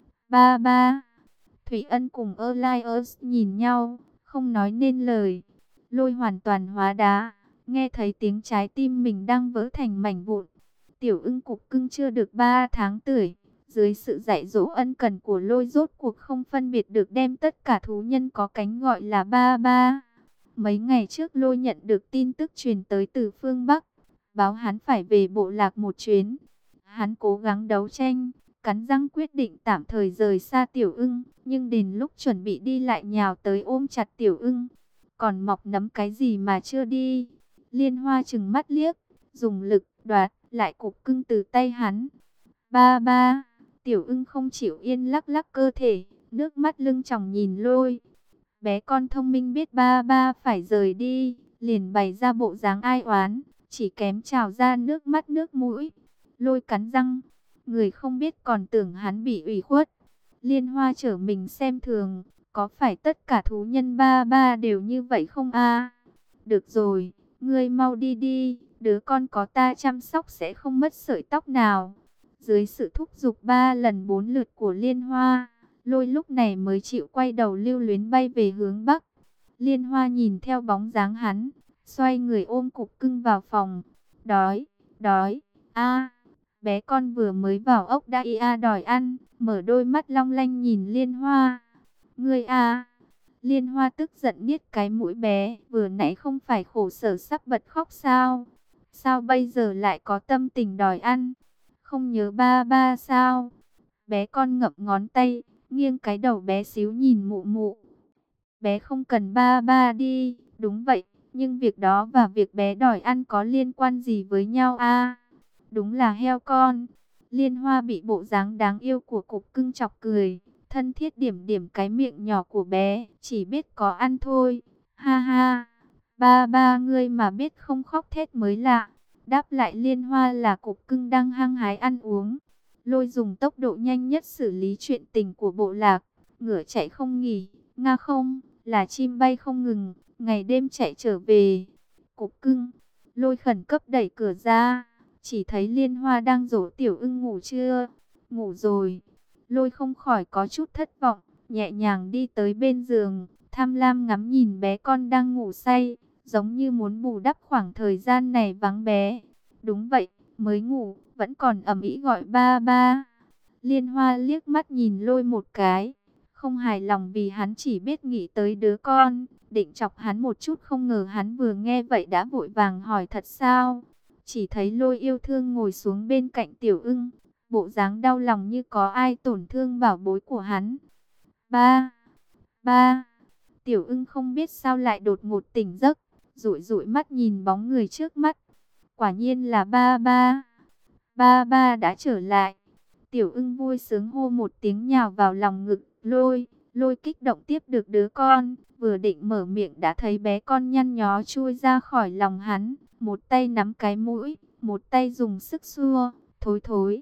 ba ba. Thủy Ân cùng Elias nhìn nhau, không nói nên lời. Lôi hoàn toàn hóa đá, nghe thấy tiếng trái tim mình đang vỡ thành mảnh vụn. Tiểu Ưng Cục Cưng chưa được ba tháng tuổi, dưới sự dạy dỗ ân cần của Lôi rốt cuộc không phân biệt được đem tất cả thú nhân có cánh gọi là ba ba. Mấy ngày trước Lôi nhận được tin tức truyền tới từ phương Bắc, báo hắn phải về bộ lạc một chuyến. Hắn cố gắng đấu tranh, cắn răng quyết định tạm thời rời xa Tiểu Ưng, nhưng đến lúc chuẩn bị đi lại nhào tới ôm chặt Tiểu Ưng. Còn mọc nấm cái gì mà chưa đi? Liên Hoa trừng mắt liếc, dùng lực đoạt lại Cục Cưng từ tay hắn. Ba ba, Tiểu Ưng không chịu yên lắc lắc cơ thể, nước mắt lưng tròng nhìn Lôi. Bé con thông minh biết ba ba phải rời đi, liền bày ra bộ dáng ai oán, chỉ kém trào ra nước mắt nước mũi. Lôi cắn răng, người không biết còn tưởng hắn bị ủy khuất. Liên Hoa trở mình xem thường, có phải tất cả thú nhân ba ba đều như vậy không a? Được rồi, ngươi mau đi đi, đứa con có ta chăm sóc sẽ không mất sợi tóc nào. Dưới sự thúc giục ba lần bốn lượt của Liên Hoa, Lôi lúc này mới chịu quay đầu lưu luyến bay về hướng Bắc. Liên Hoa nhìn theo bóng dáng hắn, xoay người ôm Cục Cưng vào phòng. Đói, đói, a. Bé con vừa mới vào ốc đã ia đòi ăn, mở đôi mắt long lanh nhìn Liên Hoa. Ngươi a. Liên Hoa tức giận niết cái mũi bé, vừa nãy không phải khổ sở sắp bật khóc sao? Sao bây giờ lại có tâm tình đòi ăn? Không nhớ ba ba sao? Bé con ngậm ngón tay, nghiêng cái đầu bé xíu nhìn mụ mụ. Bé không cần ba ba đi, đúng vậy, nhưng việc đó và việc bé đòi ăn có liên quan gì với nhau a? Đúng là heo con. Liên Hoa bị bộ dáng đáng yêu của Cục Cưng chọc cười, thân thiết điểm điểm cái miệng nhỏ của bé, chỉ biết có ăn thôi. Ha ha, ba ba ngươi mà biết không khóc thét mới lạ. Đáp lại Liên Hoa là Cục Cưng đang hăng hái ăn uống. Lôi dùng tốc độ nhanh nhất xử lý chuyện tình của bộ lạc, ngựa chạy không nghỉ, nga không, là chim bay không ngừng, ngày đêm chạy trở về. Cục Cưng, Lôi khẩn cấp đẩy cửa ra, chỉ thấy Liên Hoa đang dỗ Tiểu Ưng ngủ chưa? Ngủ rồi. Lôi không khỏi có chút thất vọng, nhẹ nhàng đi tới bên giường, tham lam ngắm nhìn bé con đang ngủ say, giống như muốn bù đắp khoảng thời gian này vắng bé. Đúng vậy, mới ngủ, vẫn còn ầm ĩ gọi ba ba. Liên Hoa liếc mắt nhìn Lôi một cái, không hài lòng vì hắn chỉ biết nghĩ tới đứa con, định chọc hắn một chút, không ngờ hắn vừa nghe vậy đã vội vàng hỏi thật sao. Chỉ thấy Lôi yêu thương ngồi xuống bên cạnh Tiểu Ưng, bộ dáng đau lòng như có ai tổn thương bảo bối của hắn. Ba, ba, Tiểu Ưng không biết sao lại đột ngột tỉnh giấc, dụi dụi mắt nhìn bóng người trước mắt. Quả nhiên là ba ba, ba ba đã trở lại. Tiểu Ưng vui sướng hô một tiếng nhào vào lòng ngực Lôi. Lôi kích động tiếp được đứa con, vừa định mở miệng đã thấy bé con nhăn nhó chui ra khỏi lòng hắn, một tay nắm cái mũi, một tay dùng sức xua. Thối thối,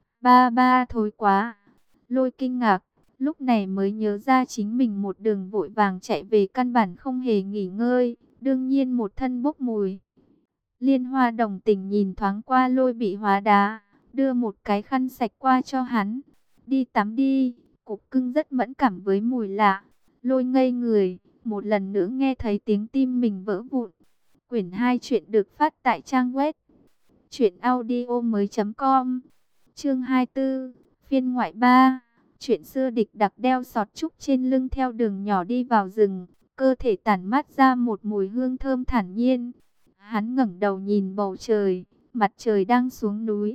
ba ba thối quá. Lôi kinh ngạc, lúc này mới nhớ ra chính mình một đường vội vàng chạy về, căn bản không hề nghỉ ngơi, đương nhiên một thân bốc mùi. Liên Hoa đồng tình nhìn thoáng qua Lôi bị hóa đá, đưa một cái khăn sạch qua cho hắn. Đi tắm đi. Cục Cưng rất mẫn cảm với mùi lạ. Lôi ngây người, một lần nữa nghe thấy tiếng tim mình vỡ vụn. Quyển hai chuyện được phát tại trang web truyện audio mới chấm com. Chương hai mươi tư, phiên ngoại ba. Chuyện xưa địch đặc đeo sọt trúc trên lưng theo đường nhỏ đi vào rừng, cơ thể tản mát ra một mùi hương thơm thản nhiên. Hắn ngẩng đầu nhìn bầu trời, mặt trời đang xuống núi,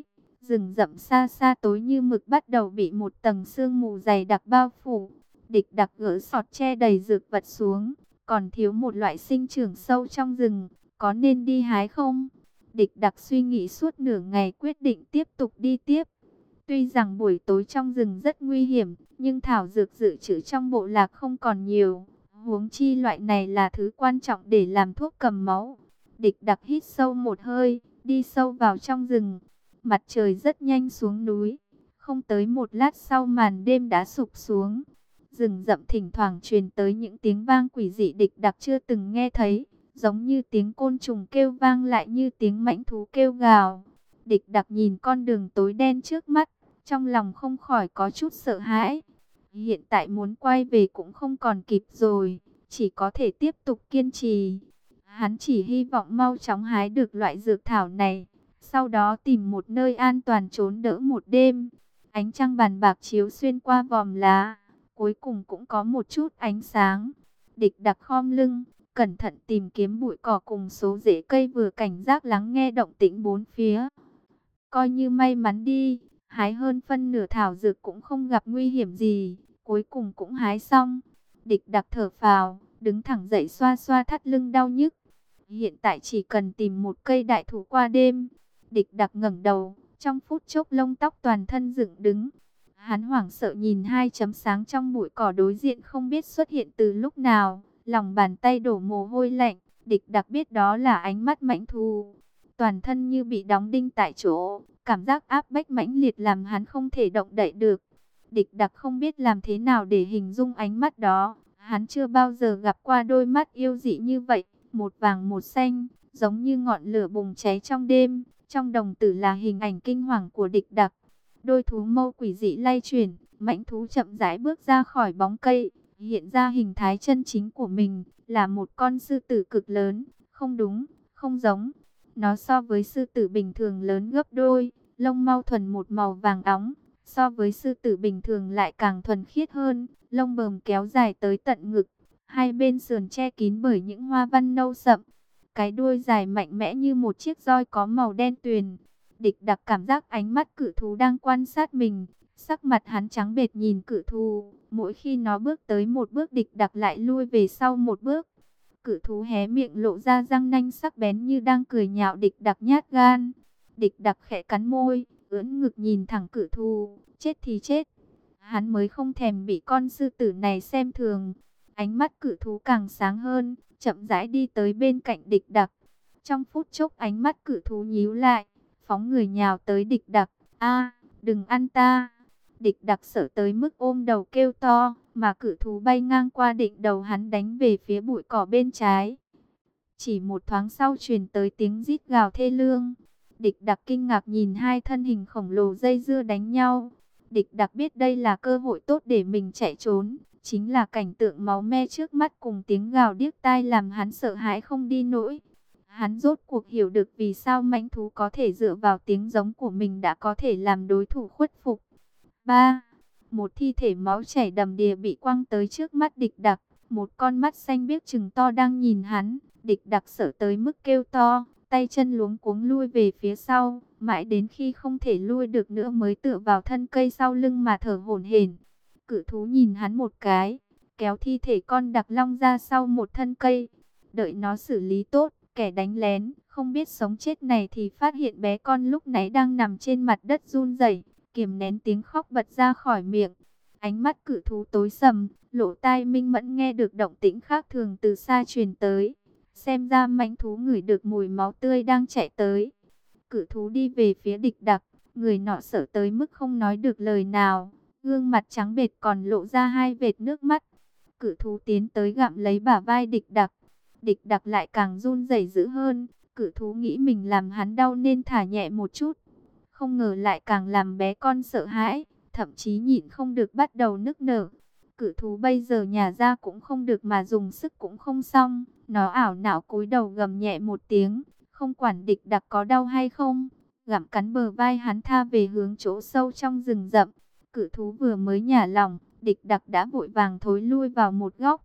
Rừng rậm xa xa tối như mực bắt đầu bị một tầng sương mù dày đặc bao phủ. Địch Đặc gỡ sọt che đầy dược vật xuống, còn thiếu một loại sinh trưởng sâu trong rừng, có nên đi hái không? Địch Đặc suy nghĩ suốt nửa ngày quyết định tiếp tục đi tiếp. Tuy rằng buổi tối trong rừng rất nguy hiểm, nhưng thảo dược dự trữ trong bộ lạc không còn nhiều. Huống chi loại này là thứ quan trọng để làm thuốc cầm máu. Địch Đặc hít sâu một hơi, đi sâu vào trong rừng. Mặt trời rất nhanh xuống núi. Không tới một lát sau màn đêm đã sụp xuống. Rừng rậm thỉnh thoảng truyền tới những tiếng vang quỷ dị Địch Đặc chưa từng nghe thấy. Giống như tiếng côn trùng kêu vang lại như tiếng mãnh thú kêu gào. Địch Đặc nhìn con đường tối đen trước mắt, trong lòng không khỏi có chút sợ hãi. Hiện tại muốn quay về cũng không còn kịp rồi, chỉ có thể tiếp tục kiên trì. Hắn chỉ hy vọng mau chóng hái được loại dược thảo này, sau đó tìm một nơi an toàn trốn đỡ một đêm. Ánh trăng bàn bạc chiếu xuyên qua vòm lá, cuối cùng cũng có một chút ánh sáng. Địch Đặc khom lưng, cẩn thận tìm kiếm bụi cỏ cùng số rễ cây, vừa cảnh giác lắng nghe động tĩnh bốn phía. Coi như may mắn đi, hái hơn phân nửa thảo dược cũng không gặp nguy hiểm gì, cuối cùng cũng hái xong. Địch Đặc thở phào, đứng thẳng dậy xoa xoa thắt lưng đau nhức. Hiện tại chỉ cần tìm một cây đại thụ qua đêm. Địch Đặc ngẩng đầu, trong phút chốc lông tóc toàn thân dựng đứng. Hắn hoảng sợ nhìn hai chấm sáng trong bụi cỏ đối diện không biết xuất hiện từ lúc nào, lòng bàn tay đổ mồ hôi lạnh. Địch Đặc biết đó là ánh mắt mãnh thú. Toàn thân như bị đóng đinh tại chỗ, cảm giác áp bách mãnh liệt làm hắn không thể động đậy được. Địch Đặc không biết làm thế nào để hình dung ánh mắt đó, hắn chưa bao giờ gặp qua đôi mắt yêu dị như vậy, một vàng một xanh, giống như ngọn lửa bùng cháy trong đêm. Trong đồng tử là hình ảnh kinh hoàng của Địch Đặc. Đôi thú mâu quỷ dị lay chuyển, mãnh thú chậm rãi bước ra khỏi bóng cây, hiện ra hình thái chân chính của mình, là một con sư tử cực lớn. Không đúng, không giống. Nó so với sư tử bình thường lớn gấp đôi, lông mau thuần một màu vàng óng, so với sư tử bình thường lại càng thuần khiết hơn, lông bờm kéo dài tới tận ngực, hai bên sườn che kín bởi những hoa văn nâu sậm. Cái đuôi dài mạnh mẽ như một chiếc roi có màu đen tuyền. Địch Đặc cảm giác ánh mắt cự thú đang quan sát mình, sắc mặt hắn trắng bệch nhìn cự thú, mỗi khi nó bước tới một bước Địch Đặc lại lui về sau một bước. Cự thú hé miệng lộ ra răng nanh sắc bén như đang cười nhạo Địch Đặc nhát gan. Địch Đặc khẽ cắn môi, ưỡn ngực nhìn thẳng cự thú, chết thì chết. Hắn mới không thèm bị con sư tử này xem thường. Ánh mắt cự thú càng sáng hơn, chậm rãi đi tới bên cạnh Địch Đặc. Trong phút chốc ánh mắt cự thú nhíu lại, phóng người nhào tới Địch Đặc. A, đừng ăn ta! Địch Đặc sợ tới mức ôm đầu kêu to, mà cự thú bay ngang qua đỉnh đầu hắn đánh về phía bụi cỏ bên trái. Chỉ một thoáng sau truyền tới tiếng rít gào thê lương. Địch Đặc kinh ngạc nhìn hai thân hình khổng lồ dây dưa đánh nhau. Địch Đặc biết đây là cơ hội tốt để mình chạy trốn. Chính là cảnh tượng máu me trước mắt cùng tiếng gào điếc tai làm hắn sợ hãi không đi nổi. Hắn rốt cuộc hiểu được vì sao mãnh thú có thể dựa vào tiếng giống của mình đã có thể làm đối thủ khuất phục. ba. Một thi thể máu chảy đầm đìa bị quăng tới trước mắt Địch Đặc. Một con mắt xanh biếc trừng to đang nhìn hắn. Địch Đặc sợ tới mức kêu to, tay chân luống cuống lui về phía sau. Mãi đến khi không thể lui được nữa mới tựa vào thân cây sau lưng mà thở hổn hển. Cự thú nhìn hắn một cái, kéo thi thể con đặc long ra sau một thân cây. Đợi nó xử lý tốt, kẻ đánh lén, không biết sống chết này thì phát hiện bé con lúc nãy đang nằm trên mặt đất run rẩy, kiềm nén tiếng khóc bật ra khỏi miệng. Ánh mắt cự thú tối sầm, lỗ tai minh mẫn nghe được động tĩnh khác thường từ xa truyền tới. Xem ra mãnh thú ngửi được mùi máu tươi đang chạy tới. Cự thú đi về phía Địch Đặc, người nọ sợ tới mức không nói được lời nào. Gương mặt trắng bệch còn lộ ra hai vệt nước mắt. Cự thú tiến tới gặm lấy bả vai Địch Đặc. Địch Đặc lại càng run rẩy dữ hơn. Cự thú nghĩ mình làm hắn đau nên thả nhẹ một chút. Không ngờ lại càng làm bé con sợ hãi. Thậm chí nhịn không được bắt đầu nức nở. Cự thú bây giờ nhả ra cũng không được mà dùng sức cũng không xong. Nó ảo não cúi đầu gầm nhẹ một tiếng. Không quản Địch Đặc có đau hay không. Gặm cắn bờ vai hắn tha về hướng chỗ sâu trong rừng rậm. Cự thú vừa mới nhả lỏng, Địch Đặc đã vội vàng thối lui vào một góc.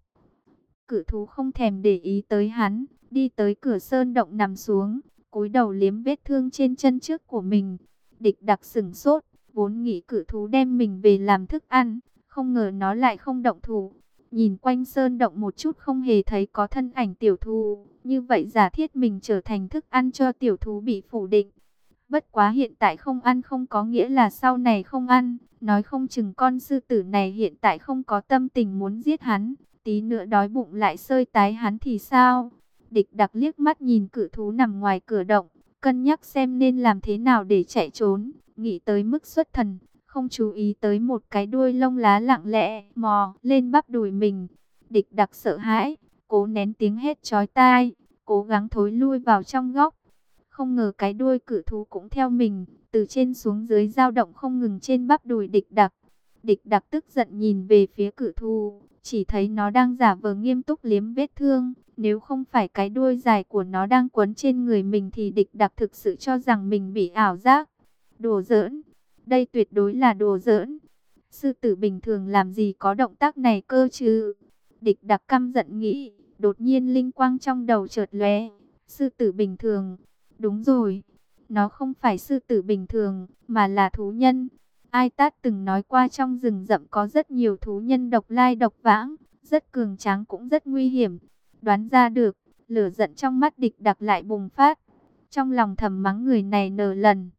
Cự thú không thèm để ý tới hắn, đi tới cửa sơn động nằm xuống, cúi đầu liếm vết thương trên chân trước của mình. Địch Đặc sửng sốt, vốn nghĩ cự thú đem mình về làm thức ăn, không ngờ nó lại không động thủ. Nhìn quanh sơn động một chút không hề thấy có thân ảnh tiểu thú, như vậy giả thiết mình trở thành thức ăn cho tiểu thú bị phủ định. Bất quá hiện tại không ăn không có nghĩa là sau này không ăn, nói không chừng con sư tử này hiện tại không có tâm tình muốn giết hắn, tí nữa đói bụng lại sơi tái hắn thì sao? Địch Đặc liếc mắt nhìn cự thú nằm ngoài cửa động, cân nhắc xem nên làm thế nào để chạy trốn, nghĩ tới mức xuất thần, không chú ý tới một cái đuôi lông lá lặng lẽ mò lên bắp đùi mình. Địch Đặc sợ hãi, cố nén tiếng hét chói tai, cố gắng thối lui vào trong góc. Không ngờ cái đuôi cự thú cũng theo mình, từ trên xuống dưới dao động không ngừng trên bắp đùi Địch Đặc. Địch Đặc tức giận nhìn về phía cự thú, chỉ thấy nó đang giả vờ nghiêm túc liếm vết thương. Nếu không phải cái đuôi dài của nó đang quấn trên người mình thì Địch Đặc thực sự cho rằng mình bị ảo giác. Đùa giỡn, đây tuyệt đối là đùa giỡn. Sư tử bình thường làm gì có động tác này cơ chứ? Địch Đặc căm giận nghĩ, đột nhiên linh quang trong đầu chợt lóe. Sư tử bình thường, đúng rồi, nó không phải sư tử bình thường, mà là thú nhân. Ai Tát từng nói qua trong rừng rậm có rất nhiều thú nhân độc lai độc vãng, rất cường tráng cũng rất nguy hiểm. Đoán ra được, lửa giận trong mắt Địch Đặc lại bùng phát. Trong lòng thầm mắng người này nờ lần.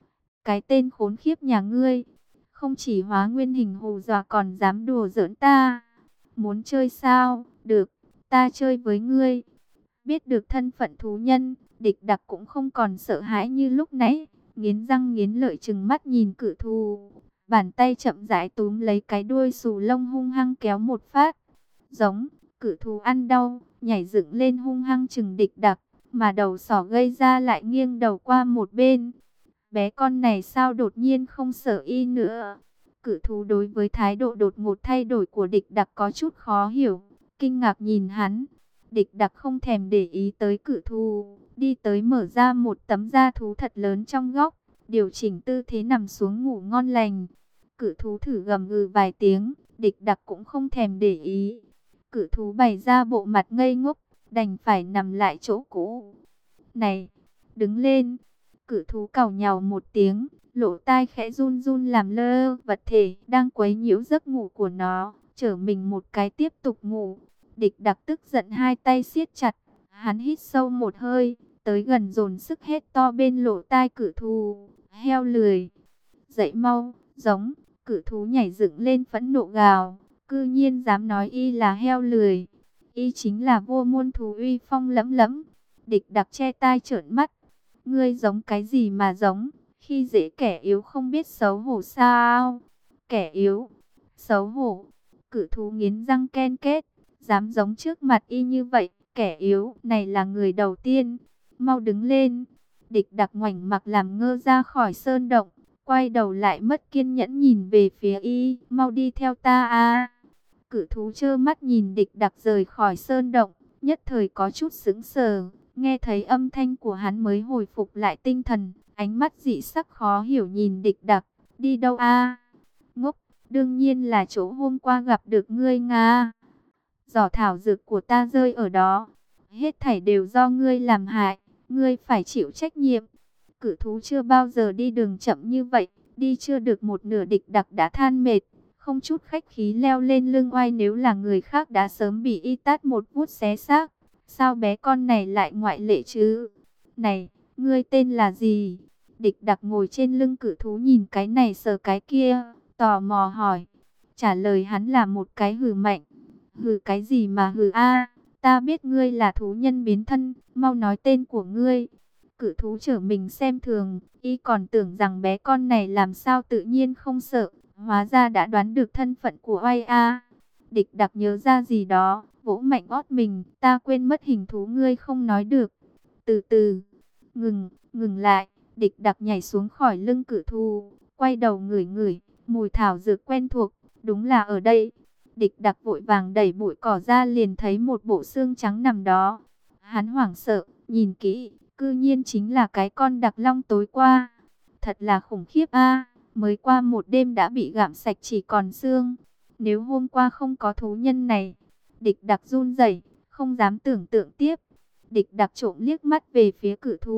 Cái tên khốn khiếp nhà ngươi, không chỉ hóa nguyên hình hù dọa còn dám đùa giỡn ta. Muốn chơi sao? Được, ta chơi với ngươi. Biết được thân phận thú nhân, Địch Đặc cũng không còn sợ hãi như lúc nãy, nghiến răng nghiến lợi trừng mắt nhìn cự thú. Bàn tay chậm rãi túm lấy cái đuôi xù lông hung hăng kéo một phát. Giống, cự thú ăn đau, nhảy dựng lên hung hăng chừng Địch Đặc, mà đầu sỏ gây ra lại nghiêng đầu qua một bên. Bé con này sao đột nhiên không sợ y nữa? Cự thú đối với thái độ đột ngột thay đổi của Địch Đặc có chút khó hiểu, kinh ngạc nhìn hắn. Địch Đặc không thèm để ý tới cự thú, đi tới mở ra một tấm da thú thật lớn trong góc, điều chỉnh tư thế nằm xuống ngủ ngon lành. Cự thú thử gầm gừ vài tiếng, Địch Đặc cũng không thèm để ý. Cự thú bày ra bộ mặt ngây ngốc, đành phải nằm lại chỗ cũ. Này, đứng lên! Cự thú càu nhàu một tiếng, lỗ tai khẽ run run làm lơ vật thể đang quấy nhiễu giấc ngủ của nó, trở mình một cái tiếp tục ngủ. Địch Đặc tức giận hai tay siết chặt, hắn hít sâu một hơi, tới gần dồn sức hét to bên lỗ tai cự thú, heo lười, dậy mau, giống. Cự thú nhảy dựng lên phẫn nộ gào, cư nhiên dám nói y là heo lười, y chính là vô môn thú uy phong lẫm lẫm. Địch Đặc che tai trợn mắt, ngươi giống cái gì mà giống, khi dễ kẻ yếu không biết xấu hổ sao? Kẻ yếu, xấu hổ. Cự thú nghiến răng ken kết, dám giống trước mặt y như vậy, kẻ yếu này là người đầu tiên. Mau đứng lên! Địch Đặc ngoảnh mặt làm ngơ ra khỏi sơn động, quay đầu lại mất kiên nhẫn nhìn về phía y, mau đi theo ta a. Cự thú trơ mắt nhìn Địch Đặc rời khỏi sơn động, nhất thời có chút sững sờ, nghe thấy âm thanh của hắn mới hồi phục lại tinh thần, ánh mắt dị sắc khó hiểu nhìn Địch Đặc, đi đâu a? Ngốc, đương nhiên là chỗ hôm qua gặp được ngươi Nga. Giỏ thảo dược của ta rơi ở đó, hết thảy đều do ngươi làm hại, ngươi phải chịu trách nhiệm. Cự thú chưa bao giờ đi đường chậm như vậy, đi chưa được một nửa Địch Đặc đã than mệt, không chút khách khí leo lên lưng oai, nếu là người khác đã sớm bị y tát một vuốt xé xác. Sao bé con này lại ngoại lệ chứ? Này, ngươi tên là gì? Địch Đặc ngồi trên lưng cự thú nhìn cái này sờ cái kia, tò mò hỏi. Trả lời hắn là một cái hừ mạnh. Hừ cái gì mà hừ a? Ta biết ngươi là thú nhân biến thân, mau nói tên của ngươi. Cự thú trở mình xem thường, y còn tưởng rằng bé con này làm sao tự nhiên không sợ, hóa ra đã đoán được thân phận của oai a. Địch Đặc nhớ ra gì đó, vỗ mạnh ót mình, ta quên mất hình thú ngươi không nói được. Từ từ, ngừng, ngừng lại, Địch Đặc nhảy xuống khỏi lưng cự thú, quay đầu ngửi ngửi, mùi thảo dược quen thuộc, đúng là ở đây. Địch Đặc vội vàng đẩy bụi cỏ ra, liền thấy một bộ xương trắng nằm đó. Hắn hoảng sợ, nhìn kỹ, cư nhiên chính là cái con đặc long tối qua. Thật là khủng khiếp a, mới qua một đêm đã bị gặm sạch chỉ còn xương. Nếu hôm qua không có thú nhân này, Địch Đặc run rẩy, không dám tưởng tượng tiếp. Địch Đặc trộm liếc mắt về phía cự thú,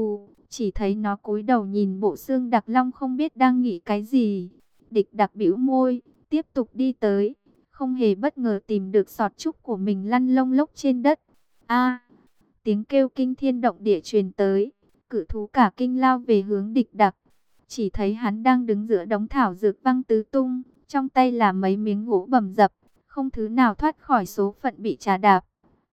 Chỉ thấy nó cúi đầu nhìn bộ xương đặc long không biết đang nghĩ cái gì. Địch Đặc bĩu môi, tiếp tục đi tới, không hề bất ngờ tìm được sọt trúc của mình lăn lông lốc trên đất. A, tiếng kêu kinh thiên động địa truyền tới, cự thú cả kinh lao về hướng Địch Đặc. Chỉ thấy hắn đang đứng giữa đống thảo dược văng tứ tung, trong tay là mấy miếng gỗ bầm dập, không thứ nào thoát khỏi số phận bị trà đạp.